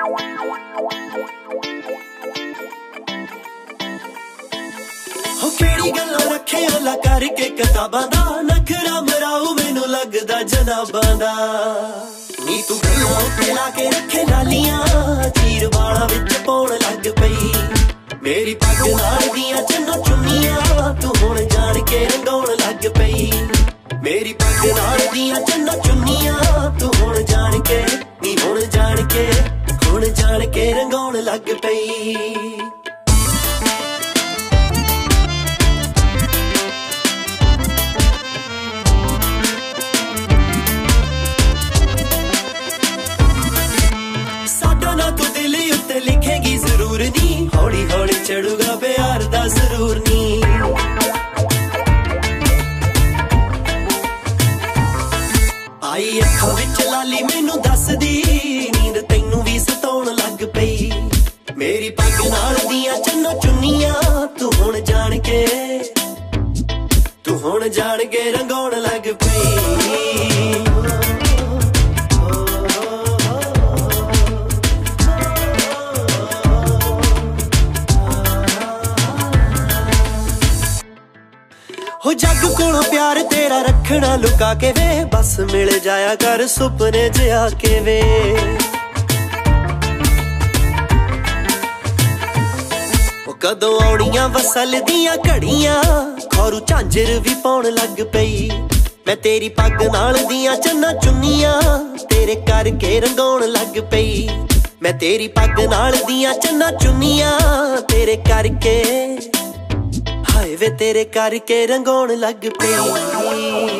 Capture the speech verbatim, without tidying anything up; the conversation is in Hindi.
हो केड़ी गल्लां रखे अला करके किताबां दा नखरा मराऊ मैनू लगदा जनाबां दा नी तू गल्लां उत्ते ला के रखे लालियां चीर वाला विच पौण लग पई मेरी पग नाल दियां चन्नो चुन्नियां तू हुण जान के रंगाउण लग पई मेरी पग नाल दियां चन्नो चुन्नियां तू हुण जान के नी हुण जान के हुण जान के रंगाउण लग पई लिखेगी जरूर नी हौली हौली चढ़ूगा प्यार दा जरूर नी आई अखां विच लाली मैनू दस दी नींद तैनू भी सताउण लग पई मेरी पग नाल दियां चन्नो चुन्नियां तू हुण जान के तू हुण जान के रंगाउण लग पई हो जग कोलों प्यार तेरा रखना लुका के वे बस मिल जाया कर सुपने च आके वे कदों आउणियां वसल दियां घड़ियां खौरू झांजर भी पौण लग पई मैं तेरी पग नाल दियां चन्ना चुन्नियां तेरे करके रंगाउण लग पई मैं तेरी पग नाल दियां चन्ना चुन्नियां तेरे करके हाय वे तेरे करके रंगाउण लग पई।